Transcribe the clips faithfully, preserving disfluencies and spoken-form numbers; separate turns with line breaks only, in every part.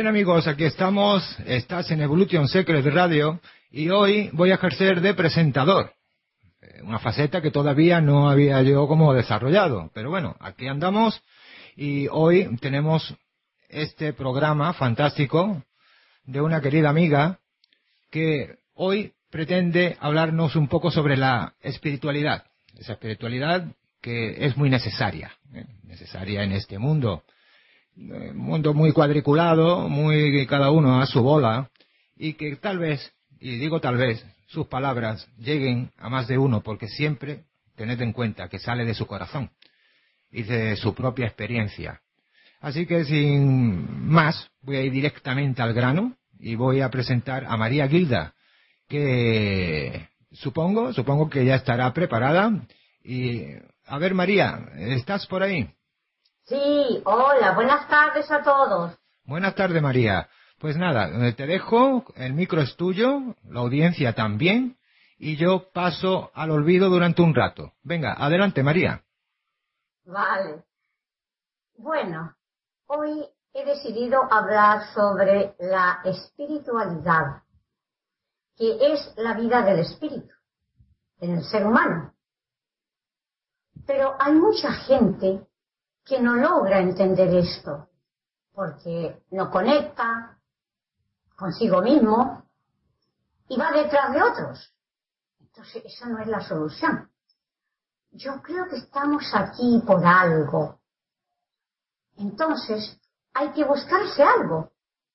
amigos, aquí estamos, estás en Evolution Secret Radio y hoy voy a ejercer de presentador, una faceta que todavía no había yo como desarrollado, pero bueno, aquí andamos y hoy tenemos este programa fantástico de una querida amiga que hoy pretende hablarnos un poco sobre la espiritualidad, esa espiritualidad que es muy necesaria, ¿eh? necesaria en este mundo. Un mundo muy cuadriculado, muy cada uno a su bola, y que tal vez, y digo tal vez, sus palabras lleguen a más de uno, porque siempre tened en cuenta que sale de su corazón y de su propia experiencia. Así que sin más, voy a ir directamente al grano y voy a presentar a María Gilda, que supongo, supongo que ya estará preparada. Y a ver, María, ¿estás por ahí?
Sí, hola, buenas tardes a todos.
Buenas tardes, María. Pues nada, te dejo, el micro es tuyo, la audiencia también, y yo paso al olvido durante un rato. Venga, adelante, María.
Vale. Bueno, hoy he decidido hablar sobre la espiritualidad, que es la vida del espíritu en el ser humano. Pero hay mucha gente que no logra entender esto, porque no conecta consigo mismo y va detrás de otros. Entonces, esa no es la solución. Yo creo que estamos aquí por algo. Entonces, hay que buscarse algo.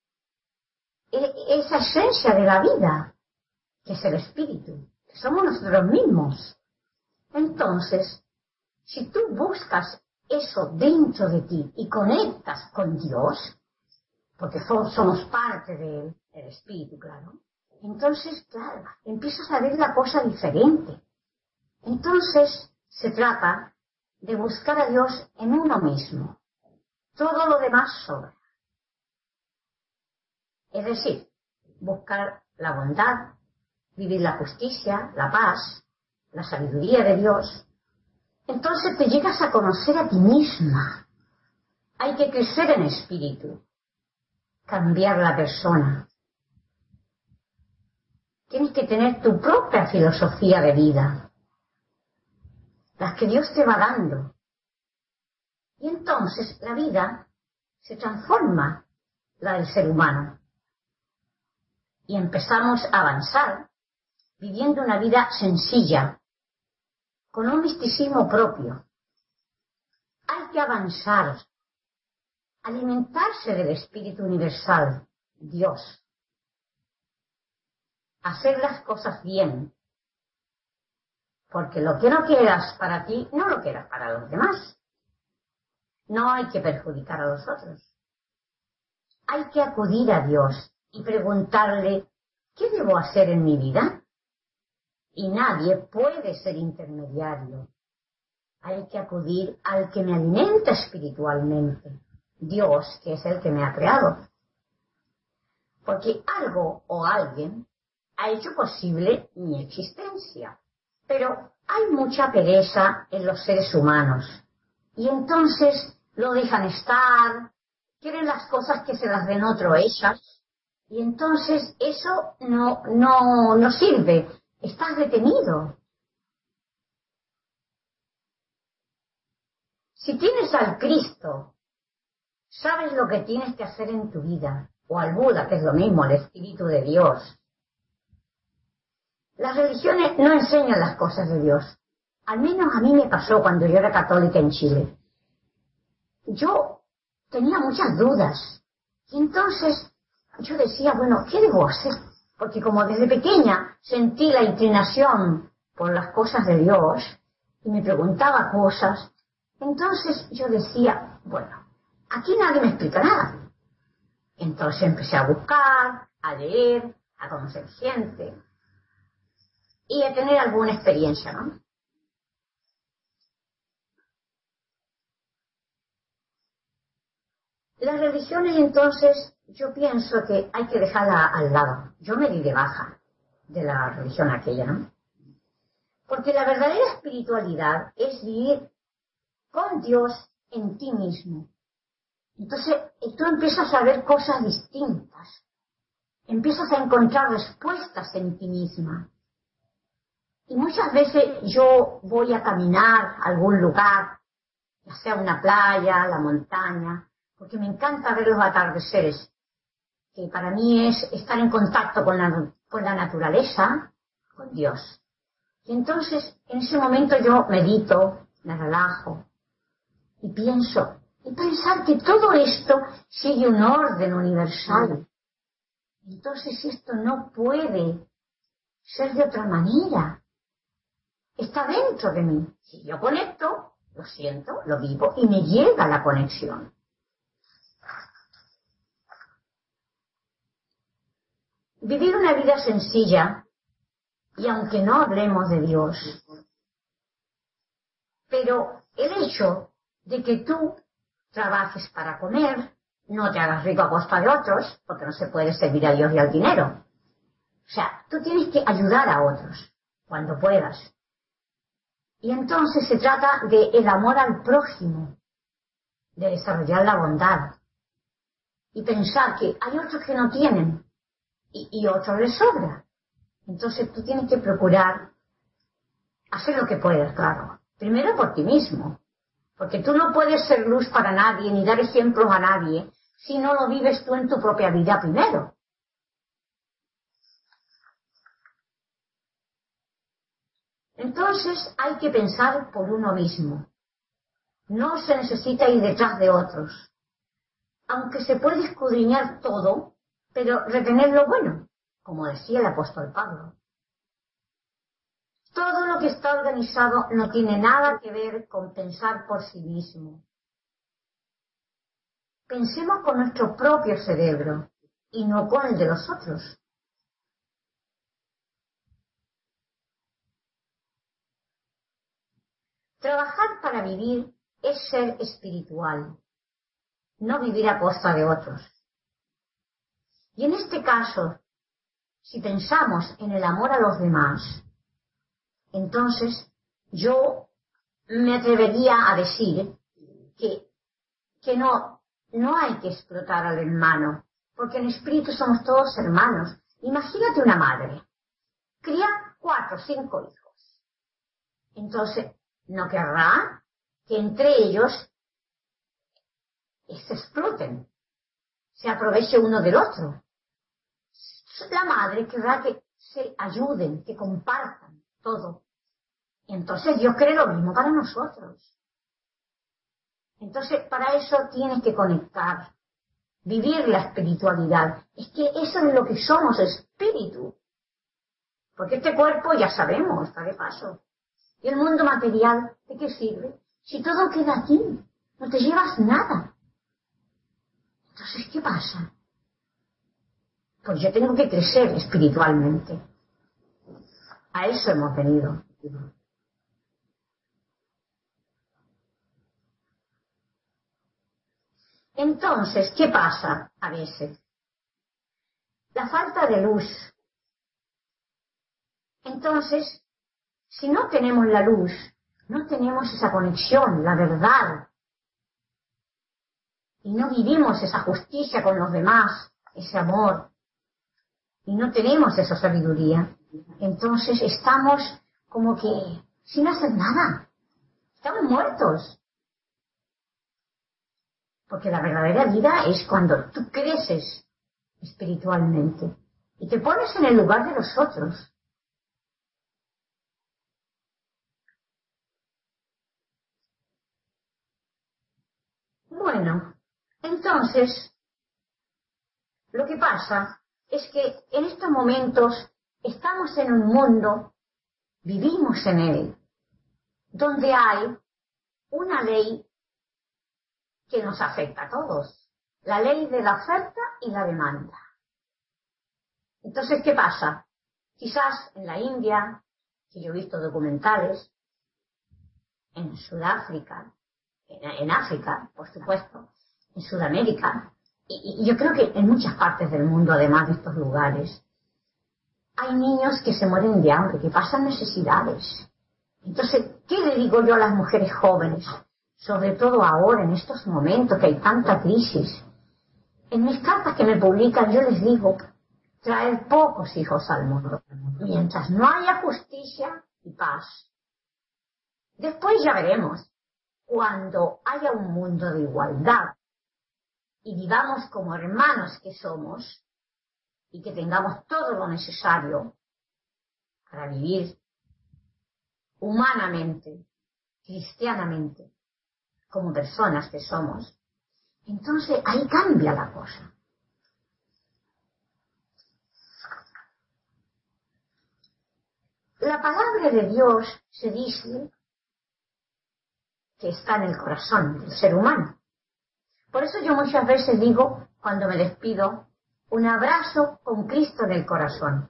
E- esa esencia de la vida, que es el espíritu, que somos nosotros mismos. Entonces, si tú buscas eso dentro de ti y conectas con Dios, porque so- somos parte del espíritu, claro, entonces, claro, empiezas a ver la cosa diferente. Entonces, se trata de buscar a Dios en uno mismo. Todo lo demás sobra. Es decir, buscar la bondad, vivir la justicia, la paz, la sabiduría de Dios. Entonces te llegas a conocer a ti misma. Hay que crecer en espíritu, cambiar la persona. Tienes que tener tu propia filosofía de vida, las que Dios te va dando. Y entonces la vida se transforma, la del ser humano. Y empezamos a avanzar viviendo una vida sencilla, con un misticismo propio. Hay que avanzar, alimentarse del espíritu universal, Dios. Hacer las cosas bien. Porque lo que no quieras para ti, no lo quieras para los demás. No hay que perjudicar a los otros. Hay que acudir a Dios y preguntarle, ¿qué debo hacer en mi vida? Y nadie puede ser intermediario. Hay que acudir al que me alimenta espiritualmente, Dios, que es el que me ha creado. Porque algo o alguien ha hecho posible mi existencia. Pero hay mucha pereza en los seres humanos. Y entonces lo dejan estar, quieren las cosas que se las den otro ellas. Y entonces eso no, no, no sirve. Estás detenido. Si tienes al Cristo, sabes lo que tienes que hacer en tu vida, o al Buda, que es lo mismo, al Espíritu de Dios. Las religiones no enseñan las cosas de Dios. Al menos a mí me pasó cuando yo era católica en Chile. Yo tenía muchas dudas. Y entonces yo decía, bueno, ¿qué debo hacer? Porque como desde pequeña sentí la inclinación por las cosas de Dios y me preguntaba cosas, entonces yo decía, bueno, aquí nadie me explica nada. Entonces empecé a buscar, a leer, a conocer gente y a tener alguna experiencia, ¿no? Las religiones, entonces, yo pienso que hay que dejarla al lado. Yo me di de baja de la religión aquella, ¿no? Porque la verdadera espiritualidad es vivir con Dios en ti mismo. Entonces tú empiezas a ver cosas distintas, empiezas a encontrar respuestas en ti misma. Y muchas veces yo voy a caminar a algún lugar, ya sea una playa, la montaña, porque me encanta ver los atardeceres, que para mí es estar en contacto con la, con la naturaleza, con Dios. Y entonces, en ese momento yo medito, me relajo y pienso, y pensar que todo esto sigue un orden universal. Entonces esto no puede ser de otra manera. Está dentro de mí. Si yo conecto, lo siento, lo vivo y me llega la conexión. Vivir una vida sencilla, y aunque no hablemos de Dios, pero el hecho de que tú trabajes para comer, no te hagas rico a costa de otros, porque no se puede servir a Dios y al dinero. O sea, tú tienes que ayudar a otros cuando puedas. Y entonces se trata de el amor al prójimo, de desarrollar la bondad y pensar que hay otros que no tienen y, y otros les sobra. Entonces tú tienes que procurar hacer lo que puedas, claro. Primero por ti mismo, porque tú no puedes ser luz para nadie ni dar ejemplos a nadie si no lo vives tú en tu propia vida primero. Entonces hay que pensar por uno mismo. No se necesita ir detrás de otros. Aunque se puede escudriñar todo, pero retener lo bueno, como decía el apóstol Pablo. Todo lo que está organizado no tiene nada que ver con pensar por sí mismo. Pensemos con nuestro propio cerebro y no con el de los otros. Trabajar para vivir es ser espiritual, no vivir a costa de otros. Y en este caso, si pensamos en el amor a los demás, entonces yo me atrevería a decir que, que no, no hay que explotar al hermano, porque en espíritu somos todos hermanos. Imagínate una madre, cría cuatro o cinco hijos. Entonces, no querrá que entre ellos se exploten, se aproveche uno del otro. La madre querrá que se ayuden, que compartan todo. Y entonces Dios quiere lo mismo para nosotros. Entonces, para eso tienes que conectar, vivir la espiritualidad. Es que eso es lo que somos, espíritu. Porque este cuerpo ya sabemos, está de paso. Y el mundo material, ¿de qué sirve? Si todo queda aquí, no te llevas nada. Entonces, ¿qué pasa? Pues yo tengo que crecer espiritualmente. A eso hemos venido. Entonces, ¿qué pasa a veces? La falta de luz. Entonces, si no tenemos la luz, no tenemos esa conexión, la verdad. Y no vivimos esa justicia con los demás, ese amor. Y no tenemos esa sabiduría. Entonces estamos como que sin hacer nada. Estamos muertos. Porque la verdadera vida es cuando tú creces espiritualmente y te pones en el lugar de los otros. Bueno, entonces, lo que pasa es que en estos momentos estamos en un mundo, vivimos en él, donde hay una ley que nos afecta a todos, la ley de la oferta y la demanda. Entonces, ¿qué pasa? Quizás en la India, que yo he visto documentales, en Sudáfrica, en, en África, por supuesto, en Sudamérica, y, y yo creo que en muchas partes del mundo, además de estos lugares, hay niños que se mueren de hambre, que pasan necesidades. Entonces, ¿qué le digo yo a las mujeres jóvenes? sobre todo ahora, en estos momentos que hay tanta crisis. En mis cartas que me publican yo les digo, traer pocos hijos al mundo, mientras no haya justicia y paz. Después ya veremos, cuando haya un mundo de igualdad y vivamos como hermanos que somos y que tengamos todo lo necesario para vivir humanamente, cristianamente, como personas que somos, entonces ahí cambia la cosa. La palabra de Dios se dice que está en el corazón del ser humano. Por eso yo muchas veces digo, cuando me despido, un abrazo con Cristo en el corazón.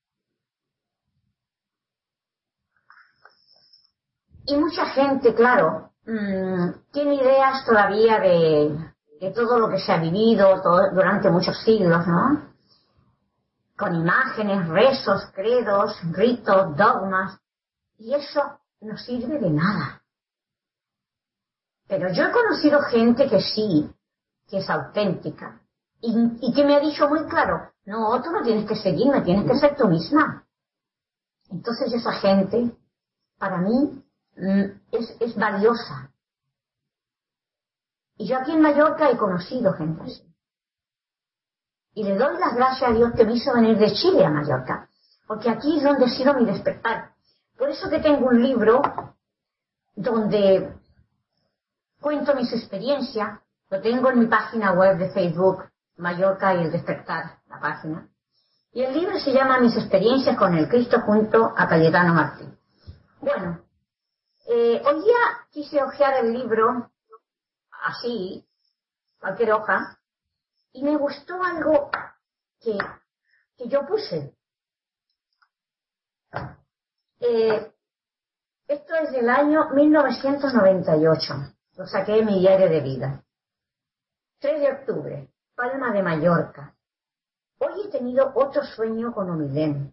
Y mucha gente, claro, mmm, tiene ideas todavía de, de todo lo que se ha vivido todo, durante muchos siglos, ¿no? Con imágenes, rezos, credos, ritos, dogmas, y eso no sirve de nada. Pero yo he conocido gente que sí, que es auténtica, y, y que me ha dicho muy claro, no, tú no tienes que seguirme, tienes que ser tú misma. Entonces esa gente, para mí, Es, es valiosa. Y yo aquí en Mallorca he conocido gente así. Y le doy las gracias a Dios que me hizo venir de Chile a Mallorca, porque aquí es donde ha sido mi despertar. Por eso que tengo un libro donde cuento mis experiencias, lo tengo en mi página web de Facebook, Mallorca y el Despertar, la página. Y el libro se llama Mis experiencias con el Cristo junto a Cayetano Martín. Bueno, Eh, hoy día quise hojear el libro, así, cualquier hoja, y me gustó algo que, que yo puse. Eh, esto es del año mil novecientos noventa y ocho, lo saqué de mi diario de vida. tres de octubre, Palma de Mallorca. Hoy he tenido otro sueño con Omilén.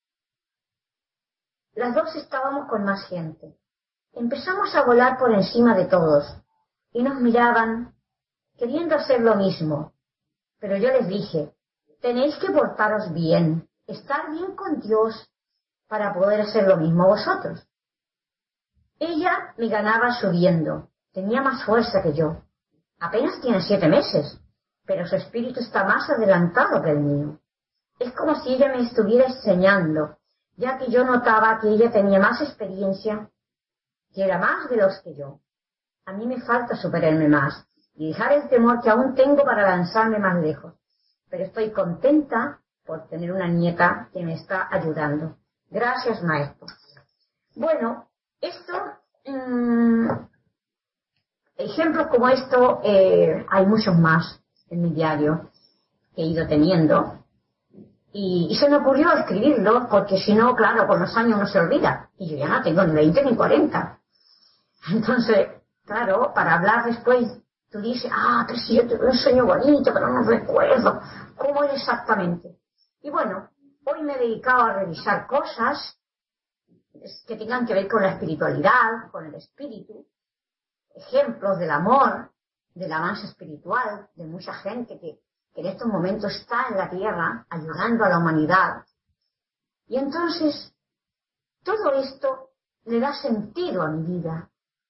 Las dos estábamos con más gente. Empezamos a volar por encima de todos y nos miraban queriendo hacer lo mismo. Pero yo les dije, tenéis que portaros bien, estar bien con Dios para poder hacer lo mismo vosotros. Ella me ganaba subiendo, tenía más fuerza que yo. Apenas tiene siete meses, pero su espíritu está más adelantado que el mío. Es como si ella me estuviera enseñando, ya que yo notaba que ella tenía más experiencia que era más veloz que yo. A mí me falta superarme más y dejar el temor que aún tengo para lanzarme más lejos. Pero estoy contenta por tener una nieta que me está ayudando. Gracias, maestro. Bueno, esto, mmm, ejemplos como esto, eh, hay muchos más en mi diario que he ido teniendo. Y, y se me ocurrió escribirlo porque si no, claro, con los años no se olvida. Y yo ya no tengo ni veinte ni cuarenta. Entonces, claro, para hablar después, tú dices, ah, pero si yo tuve un sueño bonito, pero no recuerdo cómo es exactamente. Y bueno, hoy me he dedicado a revisar cosas que tengan que ver con la espiritualidad, con el espíritu, ejemplos del amor, del avance espiritual, de mucha gente que, que en estos momentos está en la tierra ayudando a la humanidad. Y entonces, todo esto le da sentido a mi vida.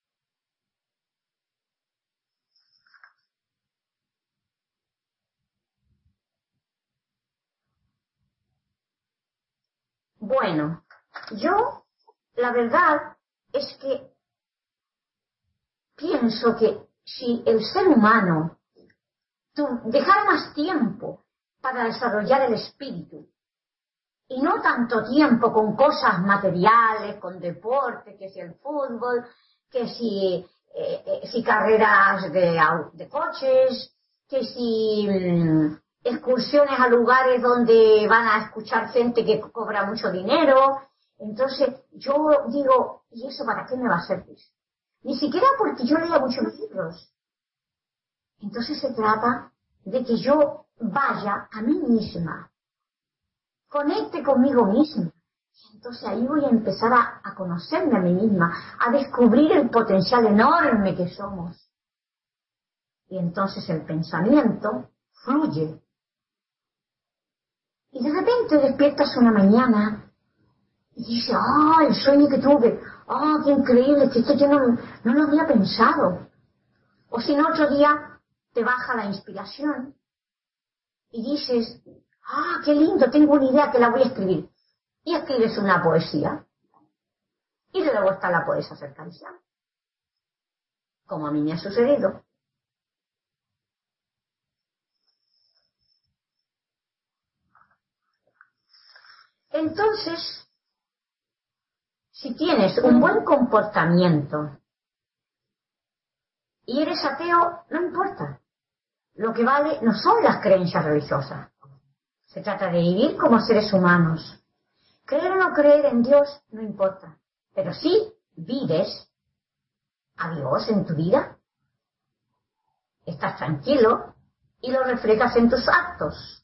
Bueno, yo, la verdad es que pienso que si el ser humano dejara más tiempo para desarrollar el espíritu y no tanto tiempo con cosas materiales, con deporte, que si el fútbol, que si, eh, eh, si carreras de, de coches, que si mmm, excursiones a lugares donde van a escuchar gente que cobra mucho dinero. Entonces yo digo, ¿y eso para qué me va a servir? Ni siquiera porque yo lea muchos libros. Entonces se trata de que yo vaya a mí misma, conecte conmigo misma. Y Entonces ahí voy a empezar a, a conocerme a mí misma, a descubrir el potencial enorme que somos. Y entonces el pensamiento fluye. Y de repente despiertas una mañana y dices, ¡ah, el sueño que tuve! ¡Ah, qué increíble! Que esto yo no, no lo había pensado. O si no, otro día te baja la inspiración y dices, ¡ah, qué lindo! Tengo una idea que la voy a escribir. Y escribes una poesía. Y luego está la puedes hacer canción. Como a mí me ha sucedido. Entonces, si tienes un buen comportamiento y eres ateo, no importa. Lo que vale no son las creencias religiosas. Se trata de vivir como seres humanos. Creer o no creer en Dios no importa. Pero si vives a Dios en tu vida, estás tranquilo y lo reflejas en tus actos.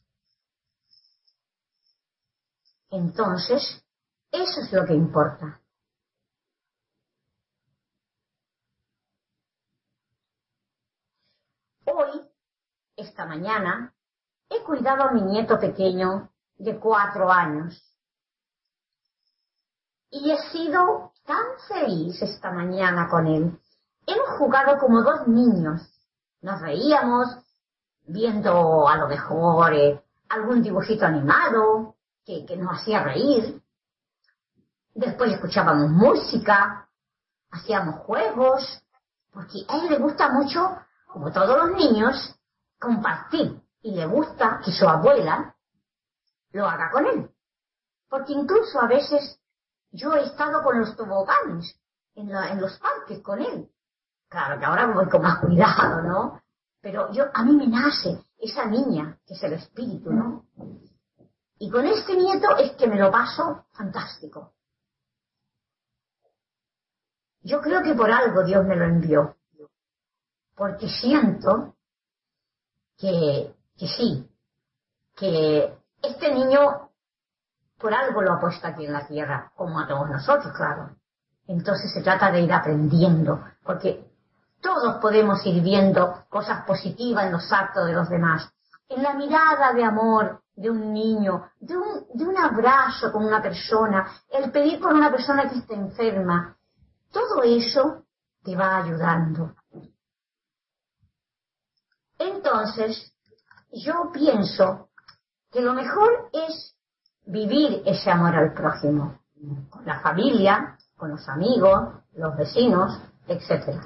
Entonces, eso es lo que importa. Hoy, esta mañana, he cuidado a mi nieto pequeño de cuatro años. Y he sido tan feliz esta mañana con él. Hemos jugado como dos niños. Nos reíamos viendo a lo mejor eh, algún dibujito animado que, que nos hacía reír. Después escuchábamos música, hacíamos juegos, porque a él le gusta mucho, como todos los niños, compartir. Y le gusta que su abuela lo haga con él. Porque incluso a veces yo he estado con los toboganes en, la, en los parques con él. Claro que ahora voy con más cuidado, ¿no? Pero yo, a mí me nace esa niña, que es el espíritu, ¿no? Y con este nieto es que me lo paso fantástico. Yo creo que por algo Dios me lo envió. Porque siento que, que sí, que este niño por algo lo ha puesto aquí en la tierra, como a todos nosotros, claro. Entonces se trata de ir aprendiendo, porque todos podemos ir viendo cosas positivas en los actos de los demás. En la mirada de amor de un niño, de un, de un abrazo con una persona, el pedir por una persona que está enferma, todo eso te va ayudando. Entonces, yo pienso que lo mejor es vivir ese amor al prójimo, con la familia, con los amigos, los vecinos, etcétera.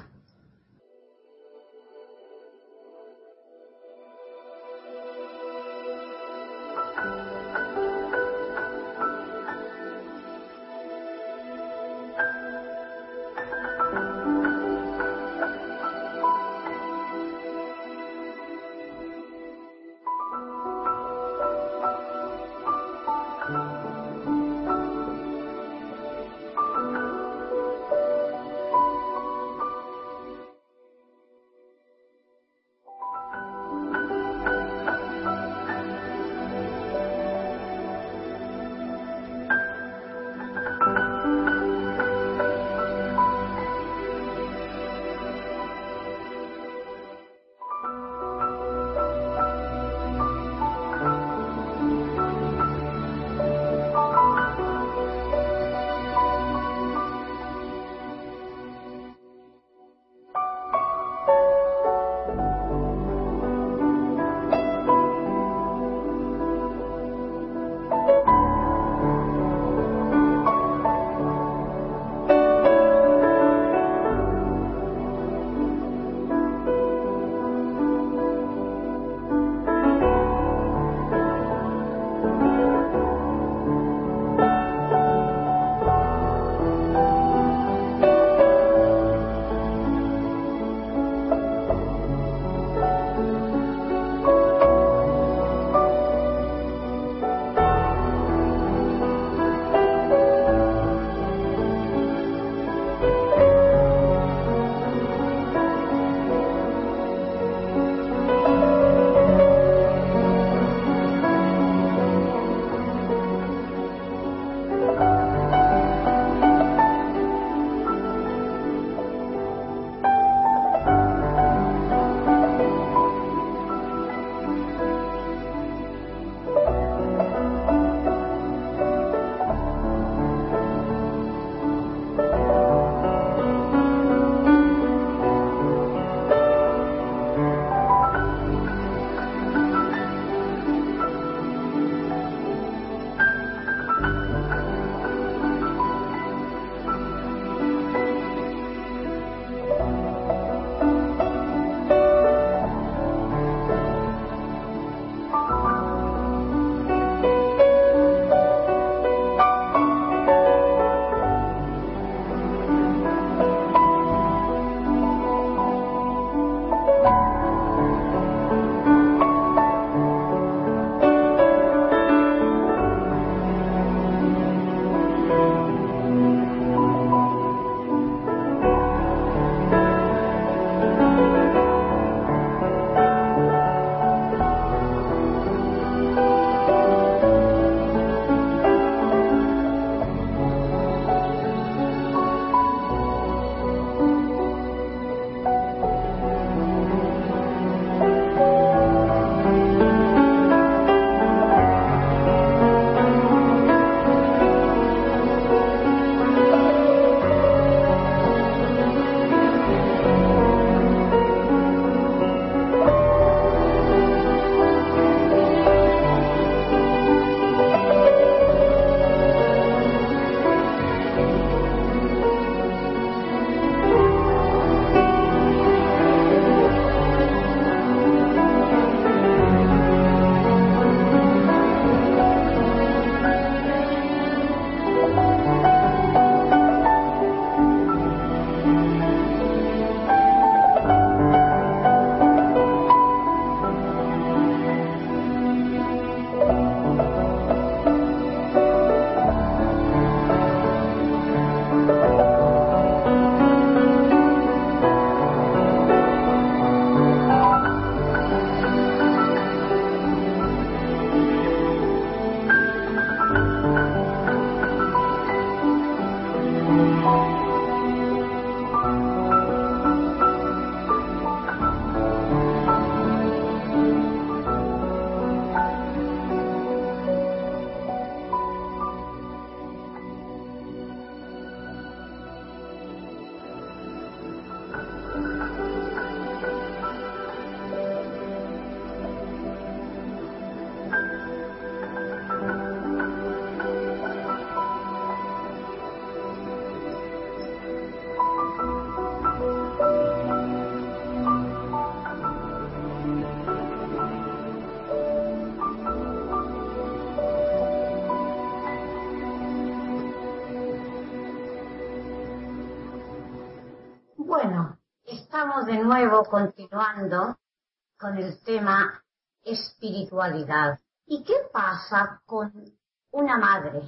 Bueno, estamos de nuevo continuando con el tema espiritualidad. ¿Y qué pasa con una madre,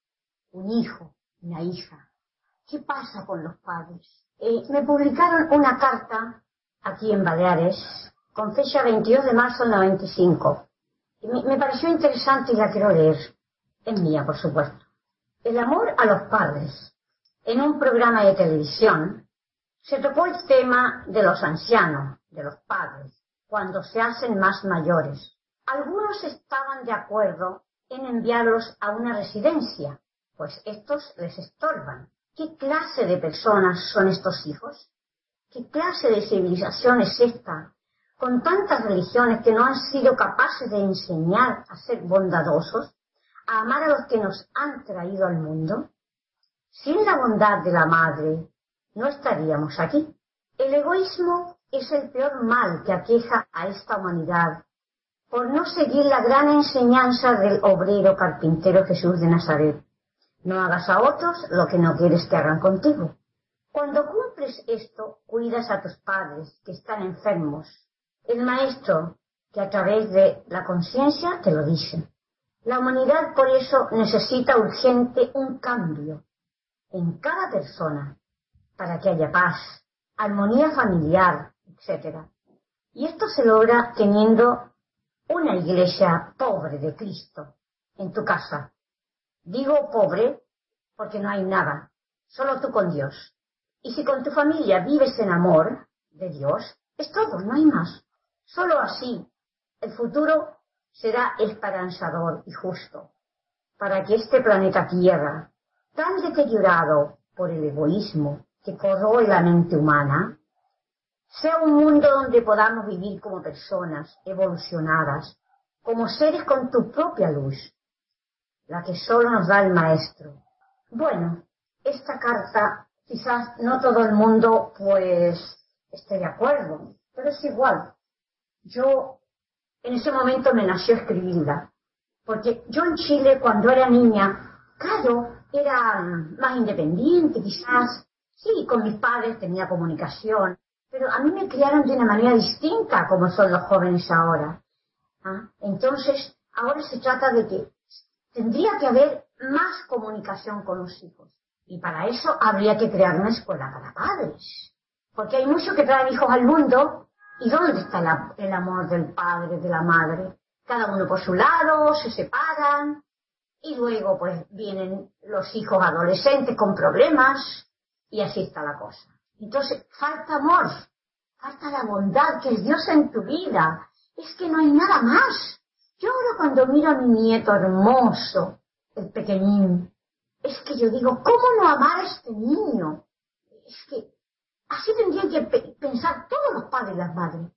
un hijo, una hija? ¿Qué pasa con los padres? Eh, me publicaron una carta aquí en Baleares con fecha veintidós de marzo del noventa y cinco. Me, me pareció interesante y la quiero leer. Es mía, por supuesto. El amor a los padres. En un programa de televisión se tocó el tema de los ancianos, de los padres, cuando se hacen más mayores. Algunos estaban de acuerdo en enviarlos a una residencia, pues estos les estorban. ¿Qué clase de personas son estos hijos? ¿Qué clase de civilización es esta, con tantas religiones que no han sido capaces de enseñar a ser bondadosos, a amar a los que nos han traído al mundo? Sin la bondad de la madre, no estaríamos aquí. El egoísmo es el peor mal que aqueja a esta humanidad, por no seguir la gran enseñanza del obrero carpintero Jesús de Nazaret. No hagas a otros lo que no quieres que hagan contigo. Cuando cumples esto, cuidas a tus padres que están enfermos. El maestro, que a través de la conciencia te lo dice. La humanidad por eso necesita urgente un cambio en cada persona, para que haya paz, armonía familiar, etcétera. Y esto se logra teniendo una iglesia pobre de Cristo en tu casa. Digo pobre porque no hay nada, solo tú con Dios. Y si con tu familia vives en amor de Dios, es todo, no hay más. Solo así el futuro será esperanzador y justo, para que este planeta Tierra, tan deteriorado por el egoísmo que corroe la mente humana, sea un mundo donde podamos vivir como personas evolucionadas, como seres con tu propia luz, la que solo nos da el Maestro. Bueno, esta carta quizás no todo el mundo pues esté de acuerdo, pero es igual. Yo en ese momento me nació escribirla, porque yo en Chile cuando era niña, claro, era más independiente quizás, sí, con mis padres tenía comunicación, pero a mí me criaron de una manera distinta como son los jóvenes ahora. ¿Ah? Entonces, ahora se trata de que tendría que haber más comunicación con los hijos. Y para eso habría que crear una escuela para padres. Porque hay muchos que traen hijos al mundo, ¿y dónde está la, el amor del padre, de la madre? Cada uno por su lado, se separan, y luego pues vienen los hijos adolescentes con problemas, y así está la cosa. Entonces, falta amor, falta la bondad que es Dios en tu vida. Es que no hay nada más. Yo ahora cuando miro a mi nieto hermoso, el pequeñín, es que yo digo, ¿cómo no amar a este niño? Es que así tendrían que pe- pensar todos los padres y las madres.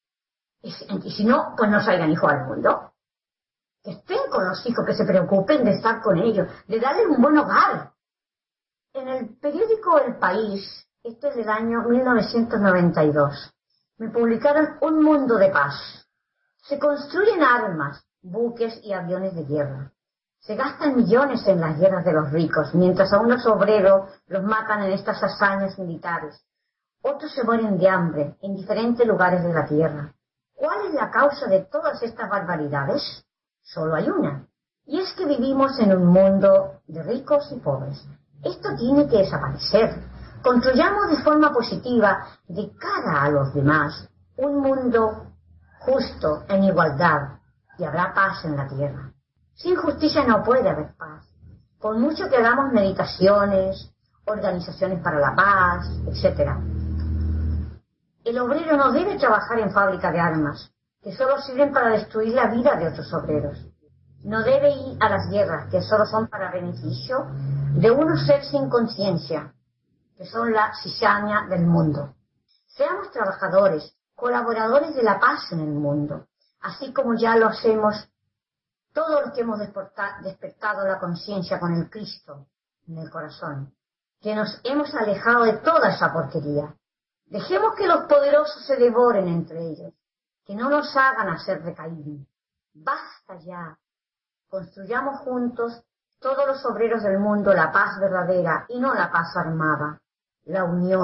Y si, y si no, pues no salgan hijos al mundo. Que estén con los hijos, que se preocupen de estar con ellos, de darles un buen hogar. En el periódico El País, esto es del año mil novecientos noventa y dos, me publicaron Un mundo de paz. Se construyen armas, buques y aviones de guerra. Se gastan millones en las guerras de los ricos, mientras a unos obreros los matan en estas hazañas militares. Otros se mueren de hambre en diferentes lugares de la tierra. ¿Cuál es la causa de todas estas barbaridades? Solo hay una. Y es que vivimos en un mundo de ricos y pobres. Esto tiene que desaparecer. Construyamos de forma positiva, de cara a los demás, un mundo justo, en igualdad, y habrá paz en la tierra. Sin justicia no puede haber paz. Por mucho que hagamos meditaciones, organizaciones para la paz, etcétera. El obrero no debe trabajar en fábrica de armas, que solo sirven para destruir la vida de otros obreros. No debe ir a las guerras, que solo son para beneficio de unos seres sin conciencia, que son la cizaña del mundo. Seamos trabajadores, colaboradores de la paz en el mundo, así como ya lo hacemos todos los que hemos despertado la conciencia con el Cristo en el corazón, que nos hemos alejado de toda esa porquería. Dejemos que los poderosos se devoren entre ellos, que no nos hagan hacer recaír. Basta ya. Construyamos juntos, todos los obreros del mundo, la paz verdadera y no la paz armada, la unión,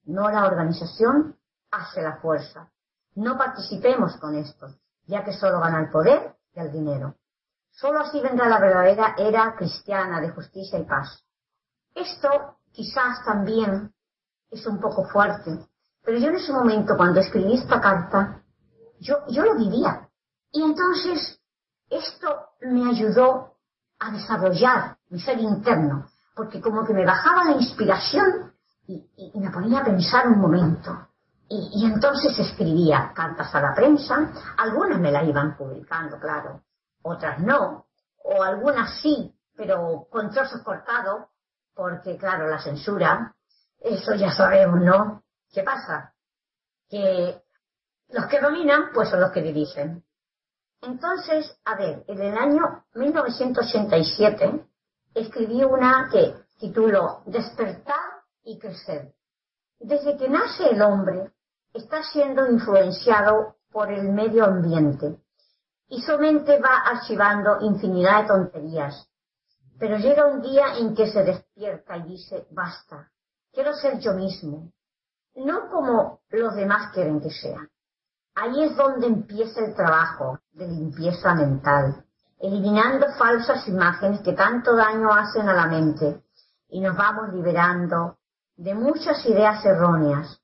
no la organización, hace la fuerza. No participemos con esto, ya que solo gana el poder y el dinero. Solo así vendrá la verdadera era cristiana de justicia y paz. Esto quizás también es un poco fuerte, pero yo en ese momento, cuando escribí esta carta, yo, yo lo vivía. Y entonces esto me ayudó a desarrollar mi ser interno, porque como que me bajaba la inspiración y, y, y me ponía a pensar un momento. Y, y entonces escribía cartas a la prensa, algunas me las iban publicando, claro, otras no, o algunas sí, pero con trozos cortados, porque claro, la censura, eso ya sabemos, ¿no? ¿Qué pasa? Que los que dominan, pues son los que dirigen. Entonces, a ver, en el año mil novecientos ochenta y siete escribí una que tituló Despertar y crecer. Desde que nace el hombre, está siendo influenciado por el medio ambiente y su mente va archivando infinidad de tonterías. Pero llega un día en que se despierta y dice, basta, quiero ser yo mismo, no como los demás quieren que sea. Ahí es donde empieza el trabajo de limpieza mental, eliminando falsas imágenes que tanto daño hacen a la mente y nos vamos liberando de muchas ideas erróneas,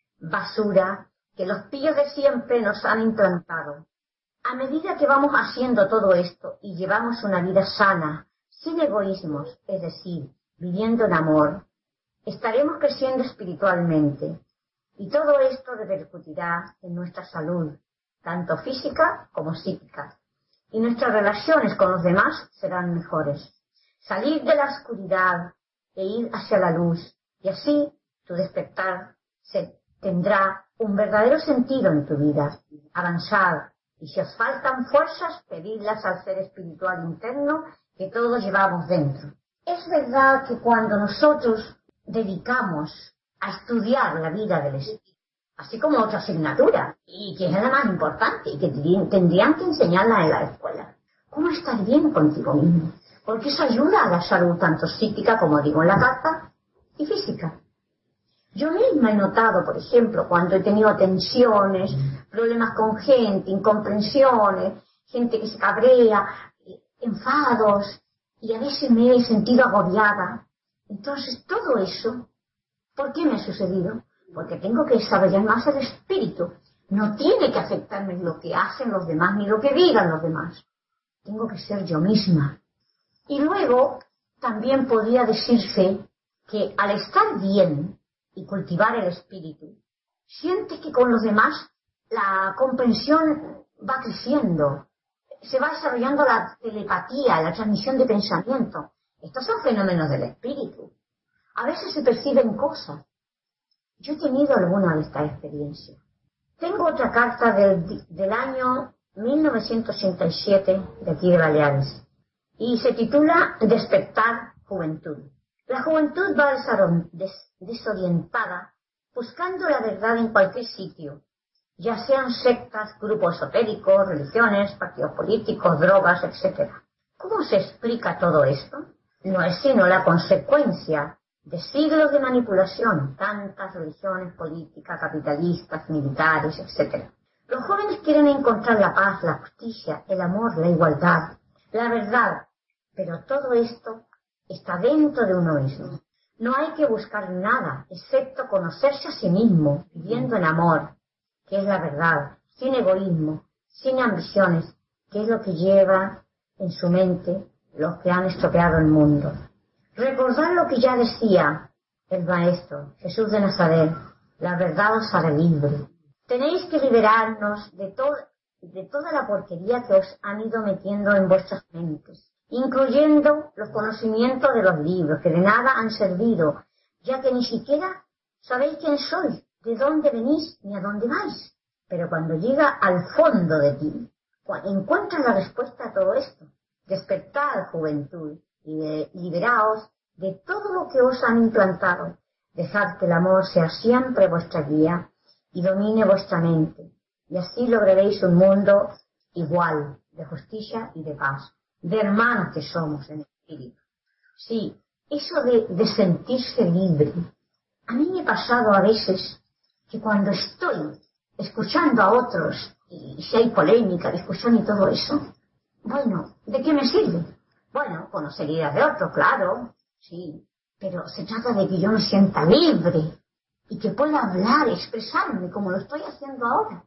basura que los pillos de siempre nos han implantado. A medida que vamos haciendo todo esto y llevamos una vida sana, sin egoísmos, es decir, viviendo en amor, estaremos creciendo espiritualmente. Y todo esto repercutirá en nuestra salud, tanto física como psíquica. Y nuestras relaciones con los demás serán mejores. Salir de la oscuridad e ir hacia la luz. Y así tu despertar se tendrá un verdadero sentido en tu vida. Avanzar. Y si os faltan fuerzas, pedidlas al ser espiritual interno que todos llevamos dentro. Es verdad que cuando nosotros dedicamos a estudiar la vida del espíritu, así como otra asignatura, y que es la más importante, y que tendrían que enseñarla en la escuela. ¿Cómo estar bien contigo mismo? Porque eso ayuda a la salud tanto psíquica, como digo en la carta, y física. Yo misma he notado, por ejemplo, cuando he tenido tensiones, problemas con gente, incomprensiones, gente que se cabrea, enfados, y a veces me he sentido agobiada. Entonces, todo eso, ¿por qué me ha sucedido? Porque tengo que desarrollar más el espíritu. No tiene que afectarme lo que hacen los demás ni lo que digan los demás. Tengo que ser yo misma. Y luego también podría decirse que al estar bien y cultivar el espíritu, sientes que con los demás la comprensión va creciendo. Se va desarrollando la telepatía, la transmisión de pensamiento. Estos son fenómenos del espíritu. A veces se perciben cosas. Yo he tenido alguna de estas experiencias. Tengo otra carta del, del año mil novecientos ochenta y siete de aquí de Baleares y se titula Despertar Juventud. La juventud va des, desorientada buscando la verdad en cualquier sitio, ya sean sectas, grupos esotéricos, religiones, partidos políticos, drogas, etcétera. ¿Cómo se explica todo esto? No es sino la consecuencia de siglos de manipulación, tantas religiones políticas, capitalistas, militares, etcétera. Los jóvenes quieren encontrar la paz, la justicia, el amor, la igualdad, la verdad, pero todo esto está dentro de uno mismo. No hay que buscar nada, excepto conocerse a sí mismo, viviendo en amor, que es la verdad, sin egoísmo, sin ambiciones, que es lo que lleva en su mente los que han estropeado el mundo. Recordad lo que ya decía el Maestro, Jesús de Nazaret, la verdad os hará libre. Tenéis que liberarnos de, to de toda la porquería que os han ido metiendo en vuestras mentes, incluyendo los conocimientos de los libros, que de nada han servido, ya que ni siquiera sabéis quién sois, de dónde venís ni a dónde vais. Pero cuando llega al fondo de ti, encuentras la respuesta a todo esto. Despertad, juventud, y liberaos de todo lo que os han implantado. Dejad que el amor sea siempre vuestra guía y domine vuestra mente, y así lograréis un mundo igual, de justicia y de paz, de hermanos que somos en espíritu. Sí, eso de, de sentirse libre, A mí me ha pasado a veces que cuando estoy escuchando a otros, y si hay polémica, discusión y todo eso, bueno, ¿de qué me sirve? Bueno, conocer ideas de otros, claro, sí, pero se trata de que yo me sienta libre y que pueda hablar, expresarme como lo estoy haciendo ahora.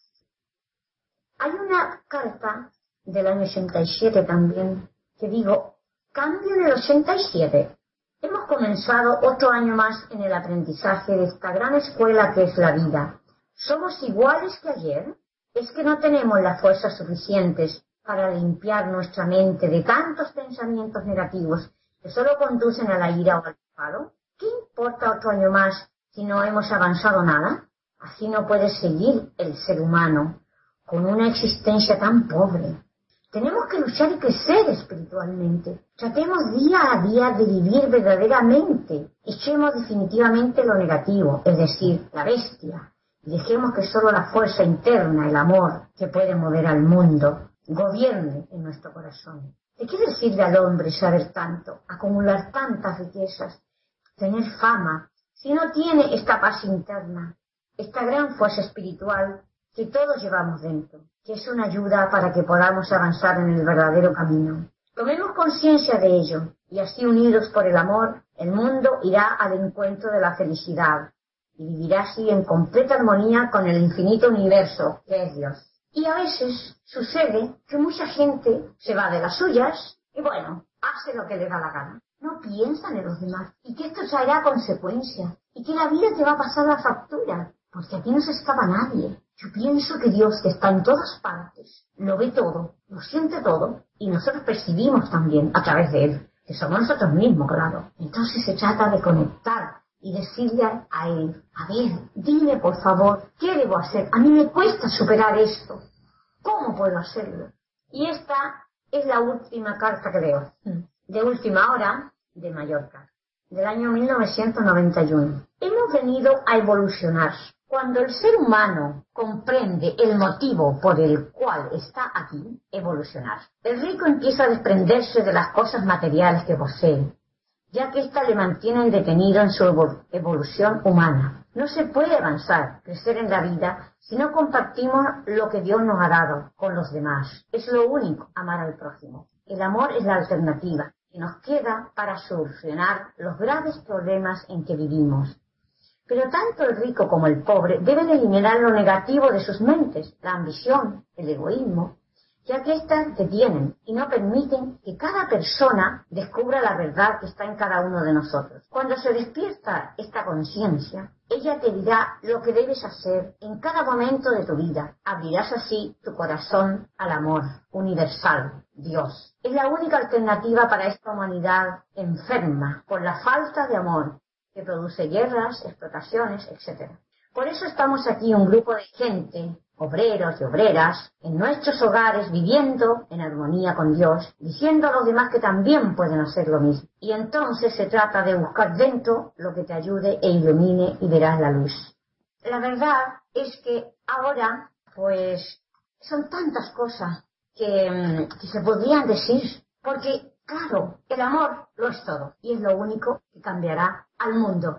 Hay una carta del año ochenta y siete también, que digo, cambio en el ochenta y siete. Hemos comenzado otro año más en el aprendizaje de esta gran escuela que es la vida. ¿Somos iguales que ayer? ¿Es que no tenemos las fuerzas suficientes para limpiar nuestra mente de tantos pensamientos negativos que solo conducen a la ira o al enfado? ¿Qué importa otro año más si no hemos avanzado nada? Así no puede seguir el ser humano con una existencia tan pobre. Tenemos que luchar y crecer espiritualmente. Tratemos día a día de vivir verdaderamente. Echemos definitivamente lo negativo, es decir, la bestia. Y dejemos que solo la fuerza interna, el amor, que puede mover al mundo, gobierne en nuestro corazón. ¿De qué le sirve al hombre saber tanto, acumular tantas riquezas, tener fama, si no tiene esta paz interna, esta gran fuerza espiritual que todos llevamos dentro, que es una ayuda para que podamos avanzar en el verdadero camino? Tomemos conciencia de ello, y así unidos por el amor, el mundo irá al encuentro de la felicidad, y vivirá así en completa armonía con el infinito universo que es Dios. Y a veces sucede que mucha gente se va de las suyas, y bueno, hace lo que le da la gana. No piensan en los demás, y que esto traerá consecuencias, y que la vida te va a pasar la factura, porque aquí no se escapa nadie. Yo pienso que Dios, que está en todas partes, lo ve todo, lo siente todo, y nosotros percibimos también a través de Él, que somos nosotros mismos, claro. Entonces se trata de conectar y decirle a Él, a ver, dime por favor, ¿qué debo hacer? A mí me cuesta superar esto. ¿Cómo puedo hacerlo? Y esta es la última carta que leo, de última hora, de Mallorca, del año mil novecientos noventa y uno. Hemos venido a evolucionar. Cuando el ser humano comprende el motivo por el cual está aquí, evolucionar, el rico empieza a desprenderse de las cosas materiales que posee, ya que ésta le mantienen detenido en su evolución humana. No se puede avanzar, crecer en la vida, si no compartimos lo que Dios nos ha dado con los demás. Es lo único, amar al prójimo. El amor es la alternativa que nos queda para solucionar los graves problemas en que vivimos. Pero tanto el rico como el pobre deben eliminar lo negativo de sus mentes, la ambición, el egoísmo, ya que éstas detienen y no permiten que cada persona descubra la verdad que está en cada uno de nosotros. Cuando se despierta esta conciencia, ella te dirá lo que debes hacer en cada momento de tu vida. Abrirás así tu corazón al amor universal, Dios. Es la única alternativa para esta humanidad enferma por la falta de amor, que produce guerras, explotaciones, etcétera. Por eso estamos aquí un grupo de gente, obreros y obreras, en nuestros hogares viviendo en armonía con Dios, diciendo a los demás que también pueden hacer lo mismo. Y entonces se trata de buscar dentro lo que te ayude e ilumine y verás la luz. La verdad es que ahora, pues, son tantas cosas que, que se podrían decir, porque claro, el amor lo es todo y es lo único que cambiará al mundo.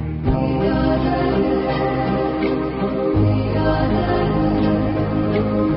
We are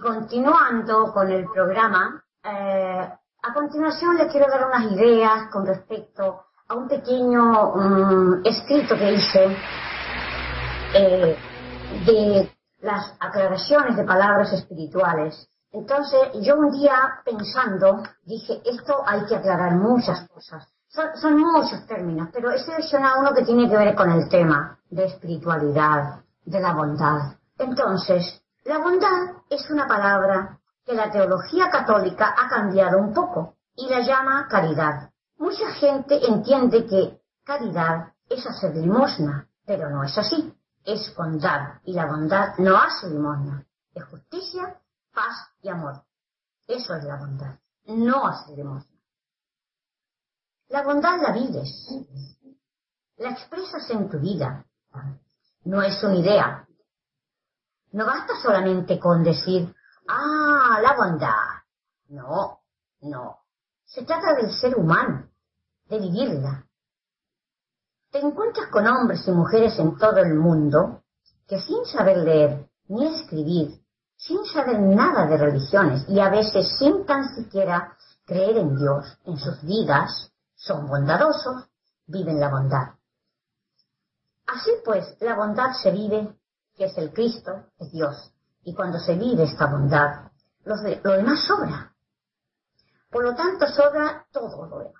continuando con el programa, eh, a continuación les quiero dar unas ideas con respecto a un pequeño um, escrito que hice eh, de las aclaraciones de palabras espirituales. Entonces, yo un día pensando, dije, esto hay que aclarar muchas cosas. Son, son muchos términos, pero he seleccionado uno que tiene que ver con el tema de espiritualidad, de la bondad. Entonces, la bondad es una palabra que la teología católica ha cambiado un poco y la llama caridad. Mucha gente entiende que caridad es hacer limosna, pero no es así. Es bondad, y la bondad no hace limosna. Es justicia, paz y amor. Eso es la bondad, no hace limosna. La bondad la vives, la expresas en tu vida. No es una idea. No basta solamente con decir, ah, la bondad. No, no. Se trata del ser humano, de vivirla. Te encuentras con hombres y mujeres en todo el mundo que sin saber leer ni escribir, sin saber nada de religiones y a veces sin tan siquiera creer en Dios en sus vidas, son bondadosos, viven la bondad. Así pues, la bondad se vive, que es el Cristo, es Dios. Y cuando se vive esta bondad, lo, de, lo demás sobra. Por lo tanto, sobra todo lo demás.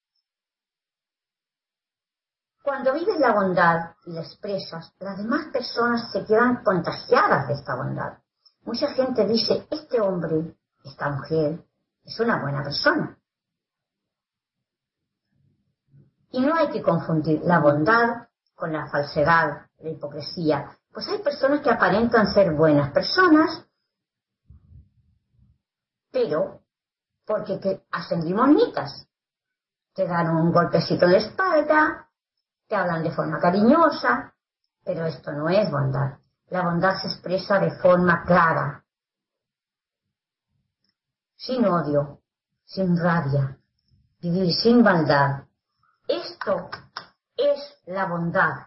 Cuando vives la bondad y la expresas, las demás personas se quedan contagiadas de esta bondad. Mucha gente dice, este hombre, esta mujer, es una buena persona. Y no hay que confundir la bondad con la falsedad, la hipocresía. Pues hay personas que aparentan ser buenas personas, pero porque te hacen limosnitas. Te dan un golpecito en la espalda, te hablan de forma cariñosa, pero esto no es bondad. La bondad se expresa de forma clara, sin odio, sin rabia, vivir sin maldad. Esto es la bondad.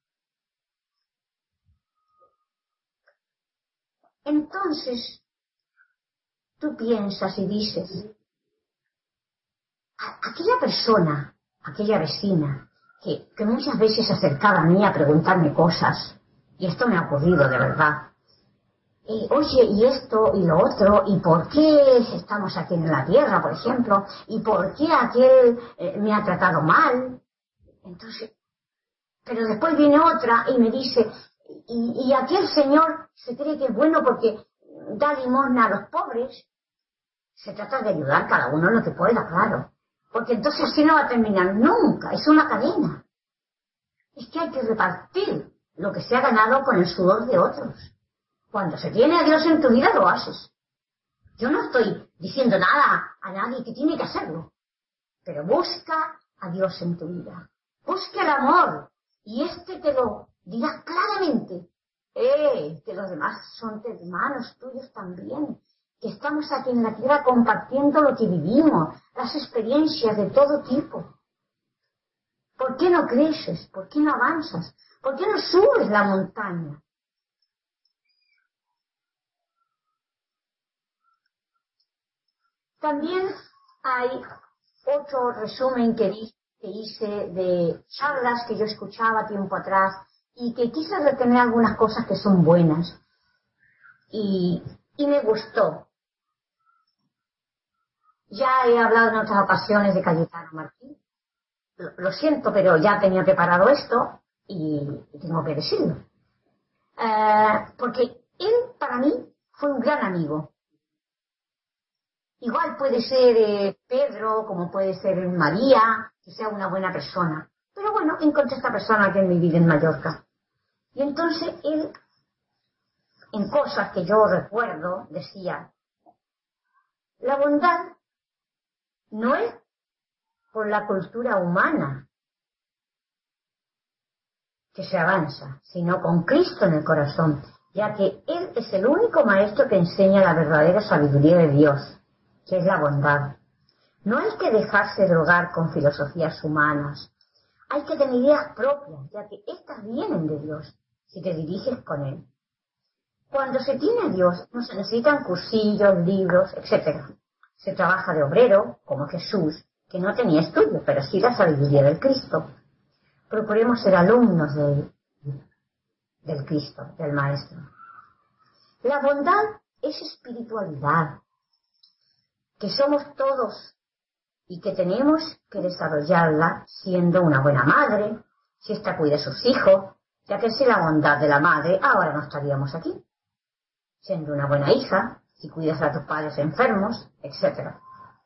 Entonces, tú piensas y dices, a- aquella persona, aquella vecina, que, que muchas veces se acercaba a mí a preguntarme cosas, y esto me ha ocurrido de verdad, y, oye, y esto y lo otro, y por qué estamos aquí en la tierra, por ejemplo, y por qué aquel eh, me ha tratado mal. Entonces, pero después viene otra y me dice, y, y aquel señor se cree que es bueno porque da limosna a los pobres. Se trata de ayudar cada uno en lo que pueda, claro, porque entonces así no va a terminar nunca, es una cadena. Es que hay que repartir lo que se ha ganado con el sudor de otros. Cuando se tiene a Dios en tu vida, lo haces. Yo no estoy diciendo nada a nadie que tiene que hacerlo, pero busca a Dios en tu vida. Busca el amor, y este te lo dirá claramente. Eh, que los demás son hermanos tuyos también, que estamos aquí en la tierra compartiendo lo que vivimos, las experiencias de todo tipo. ¿Por qué no creces? ¿Por qué no avanzas? ¿Por qué no subes la montaña? También hay otro resumen que, di, que hice de charlas que yo escuchaba tiempo atrás y que quise retener algunas cosas que son buenas y, y me gustó. Ya he hablado en otras ocasiones de Cayetano Martín. Lo, lo siento, pero ya tenía preparado esto y, y tengo que decirlo. Eh, porque él, para mí, fue un gran amigo. Igual puede ser eh, Pedro, como puede ser María, que sea una buena persona. Pero bueno, encontré esta persona que en mi vida en Mallorca. Y entonces él, en cosas que yo recuerdo, decía, la bondad no es por la cultura humana que se avanza, sino con Cristo en el corazón, ya que Él es el único maestro que enseña la verdadera sabiduría de Dios, que es la bondad. No hay que dejarse drogar con filosofías humanas, hay que tener ideas propias, ya que éstas vienen de Dios, si te diriges con Él. Cuando se tiene a Dios, no se necesitan cursillos, libros, etcétera. Se trabaja de obrero, como Jesús, que no tenía estudio, pero sí la sabiduría del Cristo. Procuremos ser alumnos de, del Cristo, del Maestro. La bondad es espiritualidad, que somos todos y que tenemos que desarrollarla siendo una buena madre, si ésta cuida a sus hijos, ya que sin la bondad de la madre ahora no estaríamos aquí. Siendo una buena hija, si cuidas a tus padres enfermos, etcétera.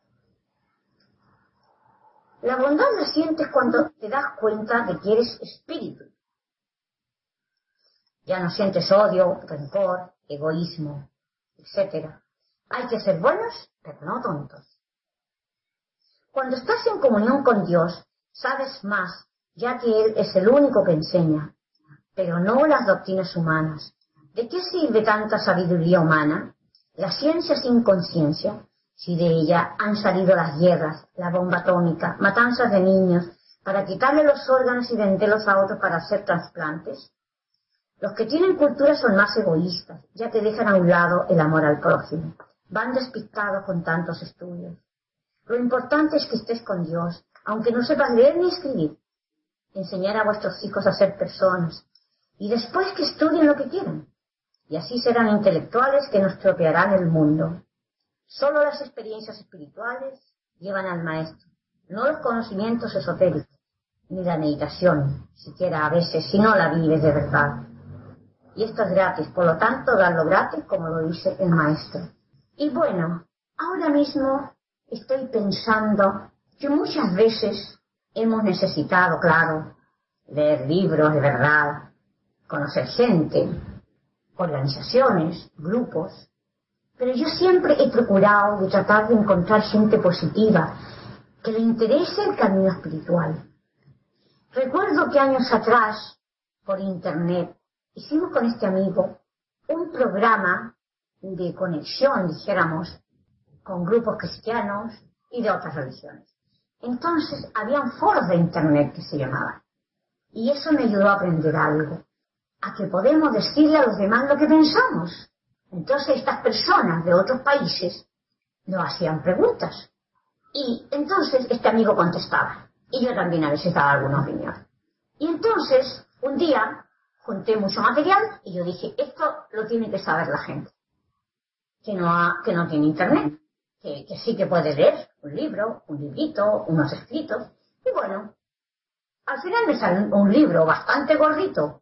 La bondad la sientes cuando te das cuenta de que eres espíritu. Ya no sientes odio, rencor, egoísmo, etcétera. Hay que ser buenos, pero no tontos. Cuando estás en comunión con Dios, sabes más, ya que Él es el único que enseña, pero no las doctrinas humanas. ¿De qué sirve tanta sabiduría humana? La ciencia sin conciencia, si de ella han salido las guerras, la bomba atómica, matanzas de niños, para quitarle los órganos y venderlos a otros para hacer trasplantes. Los que tienen cultura son más egoístas, ya que dejan a un lado el amor al prójimo. Van despistados con tantos estudios. Lo importante es que estés con Dios, aunque no sepas leer ni escribir. Enseñar a vuestros hijos a ser personas, y después que estudien lo que quieran. Y así serán intelectuales que nos tropearán el mundo. Solo las experiencias espirituales llevan al Maestro, no los conocimientos esotéricos, ni la meditación, siquiera a veces, si no la vives de verdad. Y esto es gratis, por lo tanto, darlo gratis, como lo dice el Maestro. Y bueno, ahora mismo estoy pensando que muchas veces hemos necesitado, claro, leer libros de verdad, conocer gente, organizaciones, grupos, pero yo siempre he procurado de tratar de encontrar gente positiva, que le interese el camino espiritual. Recuerdo que años atrás, por internet, hicimos con este amigo un programa de conexión, dijéramos, con grupos cristianos y de otras religiones. Entonces, habían foros de internet que se llamaban. Y eso me ayudó a aprender algo, a que podemos decirle a los demás lo que pensamos. Entonces, estas personas de otros países nos hacían preguntas. Y entonces, este amigo contestaba. Y yo también a veces daba alguna opinión. Y entonces, un día, junté mucho material y yo dije, esto lo tiene que saber la gente. Que no, ha, que no tiene internet. Que, que sí que puede leer un libro, un librito, unos escritos. Y bueno, al final me salió un libro bastante gordito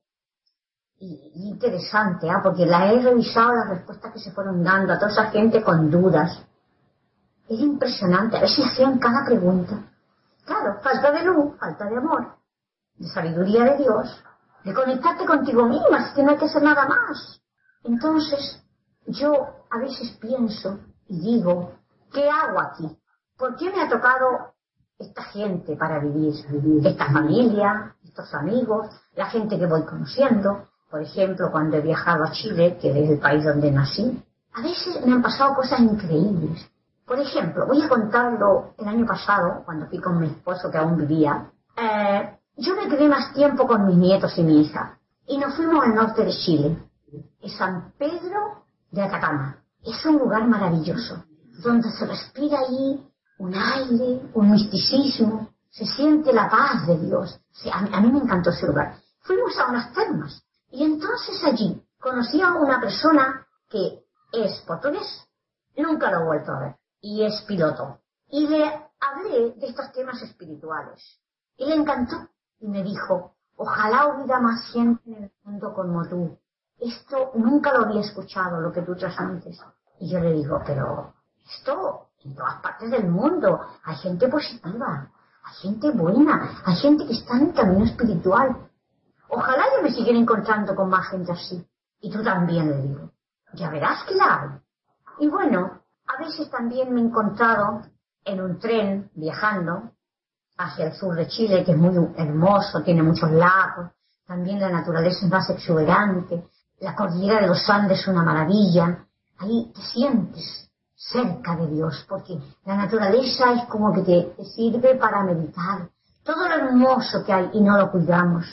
y, y interesante, ¿eh? Porque la he revisado, las respuestas que se fueron dando a toda esa gente con dudas. Era impresionante, a ver si hacían cada pregunta. Claro, falta de luz, falta de amor, de sabiduría de Dios, de conectarte contigo misma, es que no hay que hacer nada más. Entonces, yo a veces pienso y digo, ¿qué hago aquí? ¿Por qué me ha tocado esta gente para vivir? Esta familia, estos amigos, la gente que voy conociendo. Por ejemplo, cuando he viajado a Chile, que es el país donde nací, a veces me han pasado cosas increíbles. Por ejemplo, voy a contarlo el año pasado, cuando fui con mi esposo que aún vivía. Eh, yo me quedé más tiempo con mis nietos y mi hija. Y nos fuimos al norte de Chile, en San Pedro de Atacama. Es un lugar maravilloso, donde se respira ahí un aire, un misticismo, se siente la paz de Dios. Sí, a, mí, a mí me encantó ese lugar. Fuimos a unas termas y entonces allí conocí a una persona que es portugués, nunca lo he vuelto a ver, y es piloto. Y le hablé de estos temas espirituales y le encantó y me dijo, ojalá hubiera más gente en el mundo como tú. Esto nunca lo había escuchado, lo que tú transmites. Y yo le digo, pero esto en todas partes del mundo hay gente positiva, hay gente buena, hay gente que está en el camino espiritual. Ojalá yo me siguiera encontrando con más gente así. Y tú también, le digo. Ya verás que la hay. Y bueno, a veces también me he encontrado en un tren viajando hacia el sur de Chile, que es muy hermoso, tiene muchos lagos, también la naturaleza es más exuberante, la cordillera de los Andes es una maravilla. Ahí te sientes cerca de Dios, porque la naturaleza es como que te, te sirve para meditar. Todo lo hermoso que hay y no lo cuidamos.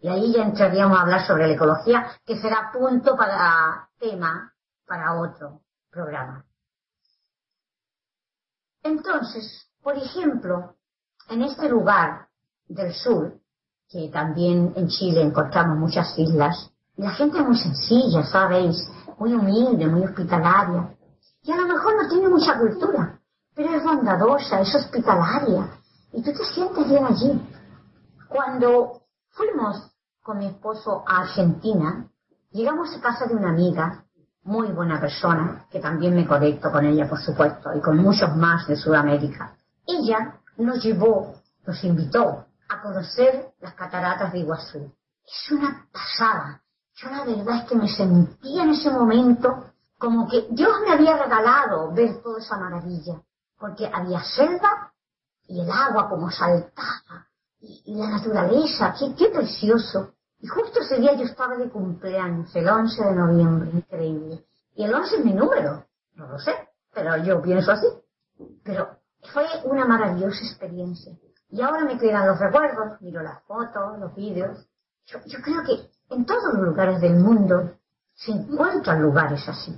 Y ahí ya entraríamos a hablar sobre la ecología, que será punto para tema para otro programa. Entonces, por ejemplo, en este lugar del sur, que también en Chile encontramos muchas islas, la gente es muy sencilla, ¿sabéis? Muy humilde, muy hospitalaria. Y a lo mejor no tiene mucha cultura, pero es bondadosa, es hospitalaria. Y tú te sientes bien allí. Cuando fuimos con mi esposo a Argentina, llegamos a casa de una amiga, muy buena persona, que también me conecto con ella, por supuesto, y con muchos más de Sudamérica. Ella nos llevó, nos invitó a conocer las cataratas de Iguazú. Es una pasada. Yo la verdad es que me sentía en ese momento como que Dios me había regalado ver toda esa maravilla, porque había selva y el agua como saltaba, y, y la naturaleza, qué, qué precioso. Y justo ese día yo estaba de cumpleaños, el once de noviembre, increíble. Y el once es mi número, no lo sé, pero yo pienso así. Pero fue una maravillosa experiencia. Y ahora me quedan los recuerdos, miro las fotos, los vídeos. Yo, yo creo que en todos los lugares del mundo se encuentran lugares así.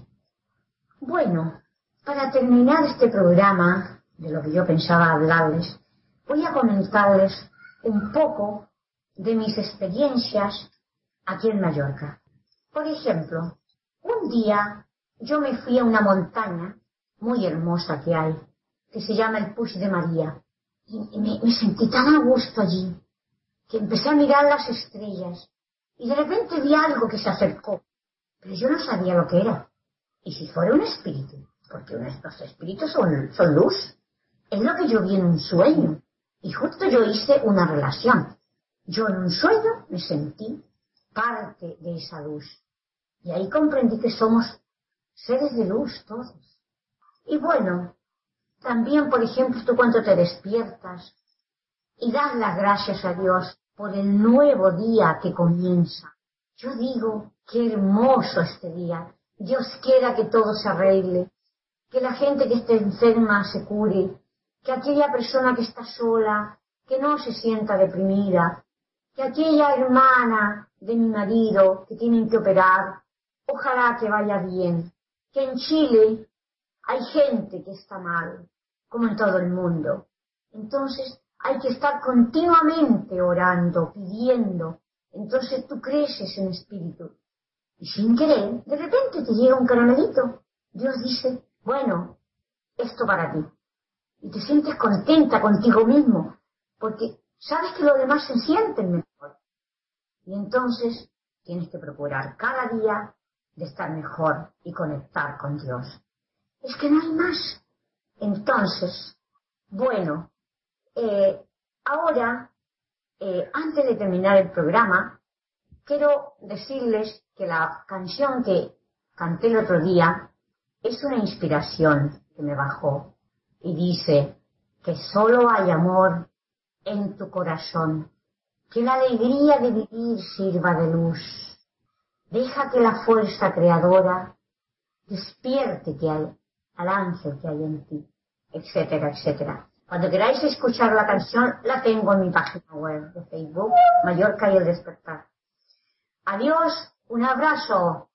Bueno, para terminar este programa, de lo que yo pensaba hablarles, voy a comentarles un poco de mis experiencias aquí en Mallorca. Por ejemplo, un día yo me fui a una montaña muy hermosa que hay, que se llama el Puig de María, y me, me sentí tan a gusto allí, que empecé a mirar las estrellas, y de repente vi algo que se acercó, pero yo no sabía lo que era. Y si fuera un espíritu, porque los espíritus son, son luz, es lo que yo vi en un sueño, y justo yo hice una relación. Yo en un sueño me sentí parte de esa luz. Y ahí comprendí que somos seres de luz todos. Y bueno, también, por ejemplo, tú cuando te despiertas y das las gracias a Dios por el nuevo día que comienza. Yo digo, qué hermoso este día. Dios quiera que todo se arregle, que la gente que esté enferma se cure, que aquella persona que está sola, que no se sienta deprimida, que aquella hermana de mi marido que tienen que operar, ojalá que vaya bien, que en Chile hay gente que está mal, como en todo el mundo. Entonces hay que estar continuamente orando, pidiendo. Entonces tú creces en espíritu. Y sin querer, de repente te llega un caramelito. Dios dice, bueno, esto para ti. Y te sientes contenta contigo mismo, porque sabes que los demás se sienten mejor. Y entonces tienes que procurar cada día de estar mejor y conectar con Dios. Es que no hay más. Entonces, bueno, eh, ahora, eh, antes de terminar el programa, quiero decirles que la canción que canté el otro día es una inspiración que me bajó y dice que solo hay amor en tu corazón, que la alegría de vivir sirva de luz. Deja que la fuerza creadora despierte que hay, al ángel que hay en ti, etcétera, etcétera. Cuando queráis escuchar la canción, la tengo en mi página web de Facebook, Mallorca y el Despertar. Adiós, un abrazo.